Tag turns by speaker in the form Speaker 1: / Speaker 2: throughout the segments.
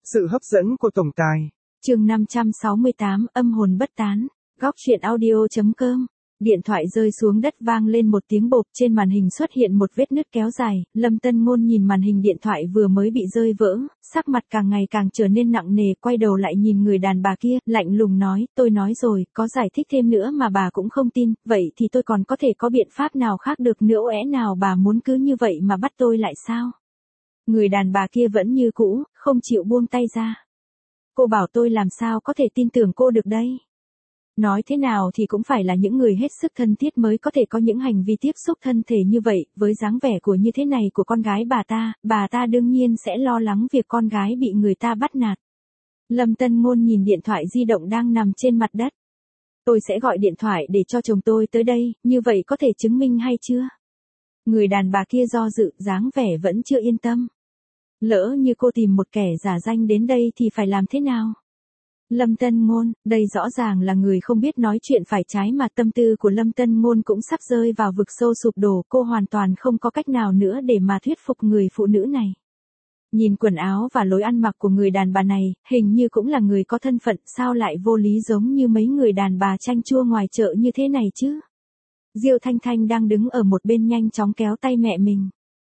Speaker 1: Sự hấp dẫn của tổng tài.
Speaker 2: Chương 568, âm hồn bất tán. Góc truyện audio.com. Điện thoại rơi xuống đất vang lên một tiếng bộp, trên màn hình xuất hiện một vết nứt kéo dài. Lâm Tân Ngôn nhìn màn hình điện thoại vừa mới bị rơi vỡ, sắc mặt càng ngày càng trở nên nặng nề, quay đầu lại nhìn người đàn bà kia, lạnh lùng nói, tôi nói rồi, có giải thích thêm nữa mà bà cũng không tin, vậy thì tôi còn có thể có biện pháp nào khác được nữa, lẽ nào bà muốn cứ như vậy mà bắt tôi lại sao? Người đàn bà kia vẫn như cũ, không chịu buông tay ra. Cô bảo tôi làm sao có thể tin tưởng cô được đây? Nói thế nào thì cũng phải là những người hết sức thân thiết mới có thể có những hành vi tiếp xúc thân thể như vậy, với dáng vẻ của như thế này của con gái bà ta đương nhiên sẽ lo lắng việc con gái bị người ta bắt nạt. Lâm Tân Ngôn nhìn điện thoại di động đang nằm trên mặt đất. Tôi sẽ gọi điện thoại để cho chồng tôi tới đây, như vậy có thể chứng minh hay chưa? Người đàn bà kia do dự, dáng vẻ vẫn chưa yên tâm. Lỡ như cô tìm một kẻ giả danh đến đây thì phải làm thế nào? Lâm Tân Ngôn, đây rõ ràng là người không biết nói chuyện phải trái mà tâm tư của Lâm Tân Ngôn cũng sắp rơi vào vực sâu sụp đổ, cô hoàn toàn không có cách nào nữa để mà thuyết phục người phụ nữ này. Nhìn quần áo và lối ăn mặc của người đàn bà này, hình như cũng là người có thân phận, sao lại vô lý giống như mấy người đàn bà chanh chua ngoài chợ như thế này chứ? Diêu Thanh Thanh đang đứng ở một bên nhanh chóng kéo tay mẹ mình.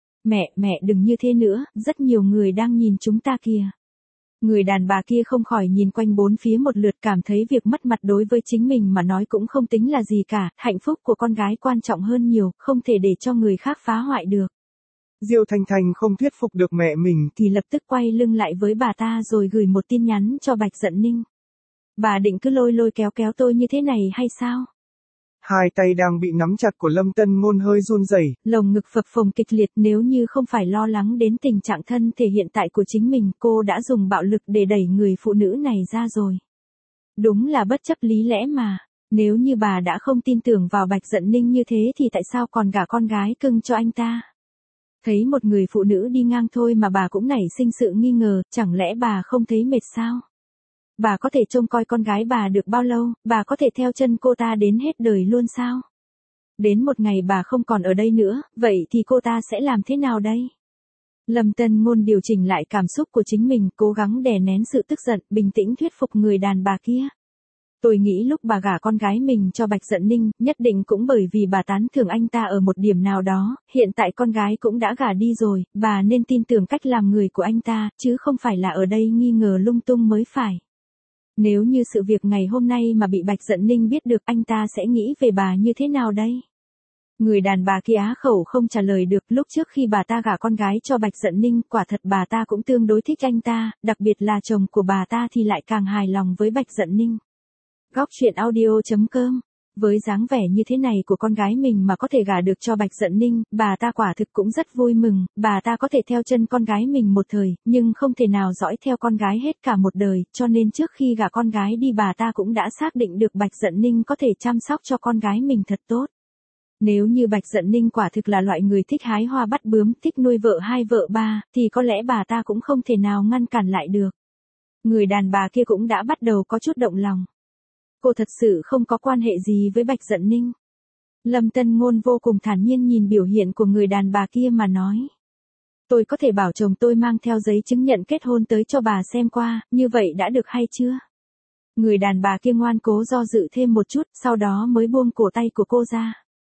Speaker 2: Mẹ đừng như thế nữa, rất nhiều người đang nhìn chúng ta kìa. Người đàn bà kia không khỏi nhìn quanh bốn phía một lượt, cảm thấy việc mất mặt đối với chính mình mà nói cũng không tính là gì cả, hạnh phúc của con gái quan trọng hơn nhiều, không thể để cho người khác phá hoại được.
Speaker 1: Diêu Thanh Thanh không thuyết phục được mẹ mình
Speaker 2: thì lập tức quay lưng lại với bà ta rồi gửi một tin nhắn cho Bạch Dận Ninh. Bà định cứ lôi kéo tôi như thế này hay sao?
Speaker 1: Hai tay đang bị nắm chặt của Lâm Tân Ngôn hơi run rẩy,
Speaker 2: lồng ngực phập phồng kịch liệt, nếu như không phải lo lắng đến tình trạng thân thể hiện tại của chính mình, cô đã dùng bạo lực để đẩy người phụ nữ này ra rồi. Đúng là bất chấp lý lẽ mà, nếu như bà đã không tin tưởng vào Bạch Dận Ninh như thế thì tại sao còn gả con gái cưng cho anh ta? Thấy một người phụ nữ đi ngang thôi mà bà cũng nảy sinh sự nghi ngờ, chẳng lẽ bà không thấy mệt sao? Bà có thể trông coi con gái bà được bao lâu, bà có thể theo chân cô ta đến hết đời luôn sao? Đến một ngày bà không còn ở đây nữa, vậy thì cô ta sẽ làm thế nào đây? Lâm Tân Ngôn điều chỉnh lại cảm xúc của chính mình, cố gắng đè nén sự tức giận, bình tĩnh thuyết phục người đàn bà kia. Tôi nghĩ lúc bà gả con gái mình cho Bạch Dận Ninh, nhất định cũng bởi vì bà tán thưởng anh ta ở một điểm nào đó, hiện tại con gái cũng đã gả đi rồi, bà nên tin tưởng cách làm người của anh ta, chứ không phải là ở đây nghi ngờ lung tung mới phải. Nếu như sự việc ngày hôm nay mà bị Bạch Dận Ninh biết được, anh ta sẽ nghĩ về bà như thế nào đây? Người đàn bà kia á khẩu không trả lời được, lúc trước khi bà ta gả con gái cho Bạch Dận Ninh, quả thật bà ta cũng tương đối thích anh ta, đặc biệt là chồng của bà ta thì lại càng hài lòng với Bạch Dận Ninh. Góc truyện audio.com. Với dáng vẻ như thế này của con gái mình mà có thể gả được cho Bạch Dận Ninh, bà ta quả thực cũng rất vui mừng, bà ta có thể theo chân con gái mình một thời, nhưng không thể nào dõi theo con gái hết cả một đời, cho nên trước khi gả con gái đi bà ta cũng đã xác định được Bạch Dận Ninh có thể chăm sóc cho con gái mình thật tốt. Nếu như Bạch Dận Ninh quả thực là loại người thích hái hoa bắt bướm, thích nuôi vợ hai vợ ba, thì có lẽ bà ta cũng không thể nào ngăn cản lại được. Người đàn bà kia cũng đã bắt đầu có chút động lòng. Cô thật sự không có quan hệ gì với Bạch Dận Ninh. Lâm Tân Ngôn vô cùng thản nhiên nhìn biểu hiện của người đàn bà kia mà nói. Tôi có thể bảo chồng tôi mang theo giấy chứng nhận kết hôn tới cho bà xem qua, như vậy đã được hay chưa? Người đàn bà kia ngoan cố do dự thêm một chút, sau đó mới buông cổ tay của cô ra.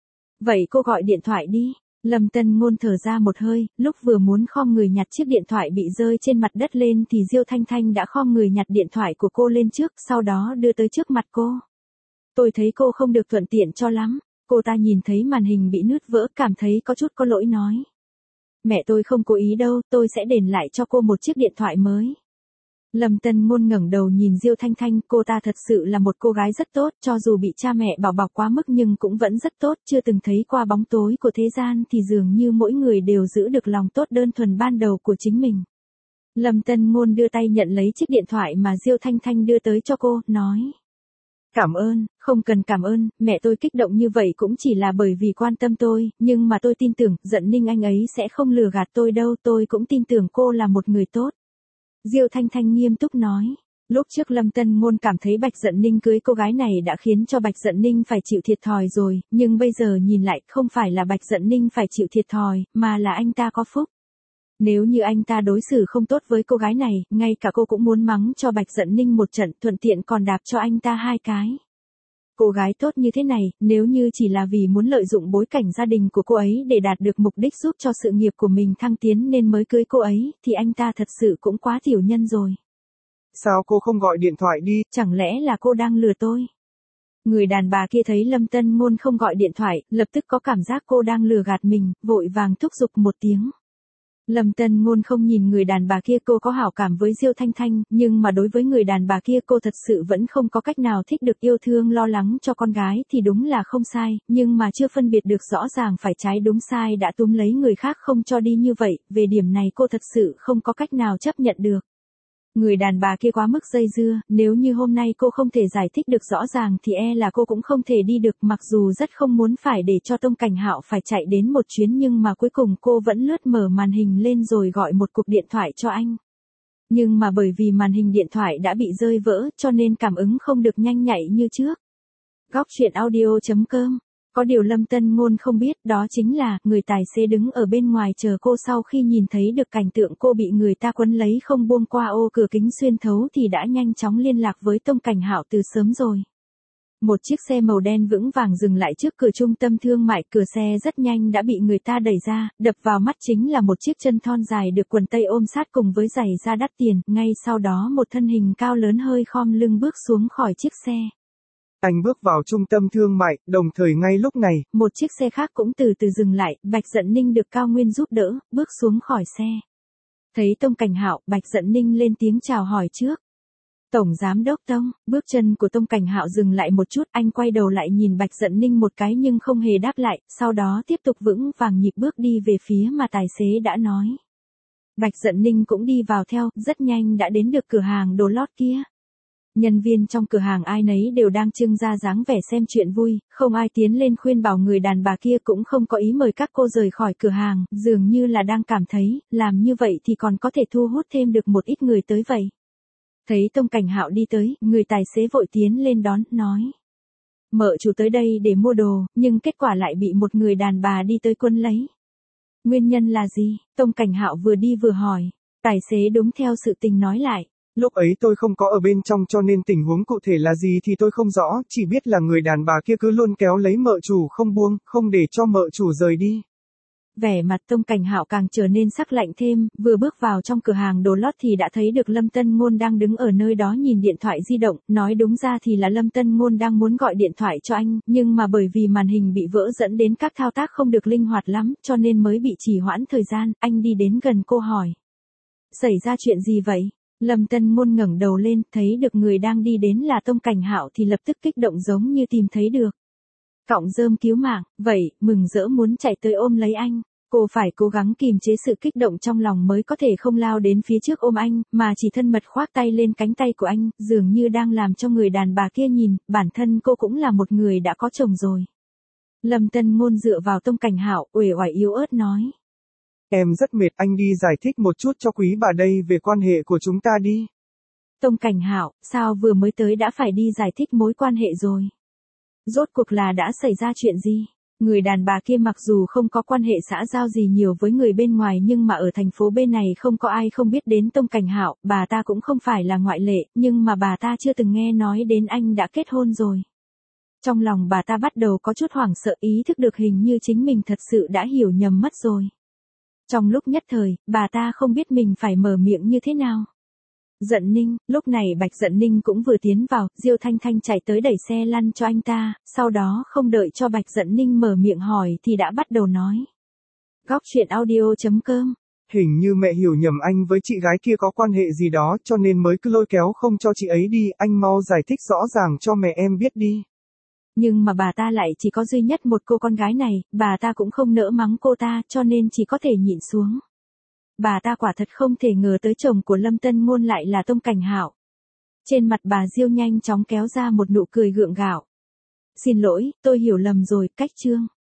Speaker 2: Vậy cô gọi điện thoại đi. Lâm Tân Ngôn thở ra một hơi, lúc vừa muốn khom người nhặt chiếc điện thoại bị rơi trên mặt đất lên thì Diêu Thanh Thanh đã khom người nhặt điện thoại của cô lên trước, sau đó đưa tới trước mặt cô. Tôi thấy cô không được thuận tiện cho lắm. Cô ta nhìn thấy màn hình bị nứt vỡ, cảm thấy có chút có lỗi nói. Mẹ tôi không cố ý đâu, tôi sẽ đền lại cho cô một chiếc điện thoại mới. Lâm Tân Ngôn ngẩng đầu nhìn Diêu Thanh Thanh, cô ta thật sự là một cô gái rất tốt, cho dù bị cha mẹ bảo bọc quá mức nhưng cũng vẫn rất tốt, chưa từng thấy qua bóng tối của thế gian thì dường như mỗi người đều giữ được lòng tốt đơn thuần ban đầu của chính mình. Lâm Tân Ngôn đưa tay nhận lấy chiếc điện thoại mà Diêu Thanh Thanh đưa tới cho cô, nói. Cảm ơn, không cần cảm ơn, mẹ tôi kích động như vậy cũng chỉ là bởi vì quan tâm tôi, nhưng mà tôi tin tưởng, Dận Ninh anh ấy sẽ không lừa gạt tôi đâu, tôi cũng tin tưởng cô là một người tốt. Diêu Thanh Thanh nghiêm túc nói. Lúc trước Lâm Tân Ngôn cảm thấy Bạch Dận Ninh cưới cô gái này đã khiến cho Bạch Dận Ninh phải chịu thiệt thòi rồi, nhưng bây giờ nhìn lại không phải là Bạch Dận Ninh phải chịu thiệt thòi, mà là anh ta có phúc. Nếu như anh ta đối xử không tốt với cô gái này, ngay cả cô cũng muốn mắng cho Bạch Dận Ninh một trận, thuận tiện còn đạp cho anh ta 2 cái. Cô gái tốt như thế này, nếu như chỉ là vì muốn lợi dụng bối cảnh gia đình của cô ấy để đạt được mục đích giúp cho sự nghiệp của mình thăng tiến nên mới cưới cô ấy, thì anh ta thật sự cũng quá tiểu nhân rồi.
Speaker 1: Sao cô không gọi điện thoại đi?
Speaker 2: Chẳng lẽ là cô đang lừa tôi? Người đàn bà kia thấy Lâm Tân Ngôn không gọi điện thoại, lập tức có cảm giác cô đang lừa gạt mình, vội vàng thúc giục một tiếng. Lâm Tân Ngôn không nhìn người đàn bà kia, cô có hảo cảm với Diêu Thanh Thanh, nhưng mà đối với người đàn bà kia cô thật sự vẫn không có cách nào thích được, yêu thương lo lắng cho con gái thì đúng là không sai, nhưng mà chưa phân biệt được rõ ràng phải trái đúng sai đã túm lấy người khác không cho đi như vậy, về điểm này cô thật sự không có cách nào chấp nhận được. Người đàn bà kia quá mức dây dưa, nếu như hôm nay cô không thể giải thích được rõ ràng thì e là cô cũng không thể đi được, mặc dù rất không muốn phải để cho Tông Cảnh Hạo phải chạy đến một chuyến nhưng mà cuối cùng cô vẫn lướt mở màn hình lên rồi gọi một cuộc điện thoại cho anh. Nhưng mà bởi vì màn hình điện thoại đã bị rơi vỡ cho nên cảm ứng không được nhanh nhạy như trước. Góc truyện audio.com. Có điều Lâm Tân Ngôn không biết đó chính là người tài xế đứng ở bên ngoài chờ cô sau khi nhìn thấy được cảnh tượng cô bị người ta quấn lấy không buông qua ô cửa kính xuyên thấu thì đã nhanh chóng liên lạc với Tông Cảnh Hạo từ sớm rồi. Một chiếc xe màu đen vững vàng dừng lại trước cửa trung tâm thương mại, cửa xe rất nhanh đã bị người ta đẩy ra, đập vào mắt chính là một chiếc chân thon dài được quần tây ôm sát cùng với giày da đắt tiền, ngay sau đó một thân hình cao lớn hơi khom lưng bước xuống khỏi chiếc xe.
Speaker 1: Anh bước vào trung tâm thương mại, đồng thời ngay lúc này,
Speaker 2: một chiếc xe khác cũng từ từ dừng lại, Bạch Dận Ninh được Cao Nguyên giúp đỡ, bước xuống khỏi xe. Thấy Tông Cảnh Hạo, Bạch Dận Ninh lên tiếng chào hỏi trước. Tổng Giám đốc Tông, bước chân của Tông Cảnh Hạo dừng lại một chút, anh quay đầu lại nhìn Bạch Dận Ninh một cái nhưng không hề đáp lại, sau đó tiếp tục vững vàng nhịp bước đi về phía mà tài xế đã nói. Bạch Dận Ninh cũng đi vào theo, rất nhanh đã đến được cửa hàng đồ lót kia. Nhân viên trong cửa hàng ai nấy đều đang trưng ra dáng vẻ xem chuyện vui, không ai tiến lên khuyên bảo người đàn bà kia, cũng không có ý mời các cô rời khỏi cửa hàng, dường như là đang cảm thấy, làm như vậy thì còn có thể thu hút thêm được một ít người tới vậy. Thấy Tông Cảnh Hạo đi tới, người tài xế vội tiến lên đón, nói. Mợ chủ tới đây để mua đồ, nhưng kết quả lại bị một người đàn bà đi tới quấn lấy. Nguyên nhân là gì? Tông Cảnh Hạo vừa đi vừa hỏi. Tài xế đúng theo sự tình nói lại.
Speaker 1: Lúc ấy tôi không có ở bên trong cho nên tình huống cụ thể là gì thì tôi không rõ, chỉ biết là người đàn bà kia cứ luôn kéo lấy mợ chủ không buông, không để cho mợ chủ rời đi.
Speaker 2: Vẻ mặt Tông Cảnh Hạo càng trở nên sắc lạnh thêm, vừa bước vào trong cửa hàng đồ lót thì đã thấy được Lâm Tân Ngôn đang đứng ở nơi đó nhìn điện thoại di động, nói đúng ra thì là Lâm Tân Ngôn đang muốn gọi điện thoại cho anh, nhưng mà bởi vì màn hình bị vỡ dẫn đến các thao tác không được linh hoạt lắm, cho nên mới bị trì hoãn thời gian, anh đi đến gần cô hỏi. Xảy ra chuyện gì vậy? Lâm Tân Ngôn ngẩng đầu lên, thấy được người đang đi đến là Tông Cảnh Hạo thì lập tức kích động giống như tìm thấy được cọng rơm cứu mạng, vậy, mừng rỡ muốn chạy tới ôm lấy anh. Cô phải cố gắng kìm chế sự kích động trong lòng mới có thể không lao đến phía trước ôm anh, mà chỉ thân mật khoác tay lên cánh tay của anh, dường như đang làm cho người đàn bà kia nhìn, bản thân cô cũng là một người đã có chồng rồi. Lâm Tân Ngôn dựa vào Tông Cảnh Hạo, uể oải yếu ớt nói.
Speaker 1: Em rất mệt, anh đi giải thích một chút cho quý bà đây về quan hệ của chúng ta đi.
Speaker 2: Tông Cảnh Hạo, sao vừa mới tới đã phải đi giải thích mối quan hệ rồi? Rốt cuộc là đã xảy ra chuyện gì? Người đàn bà kia mặc dù không có quan hệ xã giao gì nhiều với người bên ngoài nhưng mà ở thành phố bên này không có ai không biết đến Tông Cảnh Hạo, bà ta cũng không phải là ngoại lệ, nhưng mà bà ta chưa từng nghe nói đến anh đã kết hôn rồi. Trong lòng bà ta bắt đầu có chút hoảng sợ, ý thức được hình như chính mình thật sự đã hiểu nhầm mất rồi. Trong lúc nhất thời, bà ta không biết mình phải mở miệng như thế nào. Dận Ninh, lúc này Bạch Dận Ninh cũng vừa tiến vào, Diêu Thanh Thanh chạy tới đẩy xe lăn cho anh ta, sau đó không đợi cho Bạch Dận Ninh mở miệng hỏi thì đã bắt đầu nói. Góc truyện audio.com.
Speaker 1: Hình như mẹ hiểu nhầm anh với chị gái kia có quan hệ gì đó cho nên mới cứ lôi kéo không cho chị ấy đi, anh mau giải thích rõ ràng cho mẹ em biết đi.
Speaker 2: Nhưng mà bà ta lại chỉ có duy nhất một cô con gái này, bà ta cũng không nỡ mắng cô ta cho nên chỉ có thể nhịn xuống. Bà ta quả thật không thể ngờ tới chồng của Lâm Tân Ngôn lại là Tông Cảnh Hạo. Trên mặt bà Diêu nhanh chóng kéo ra một nụ cười gượng gạo. Xin lỗi, tôi hiểu lầm rồi, cách chương.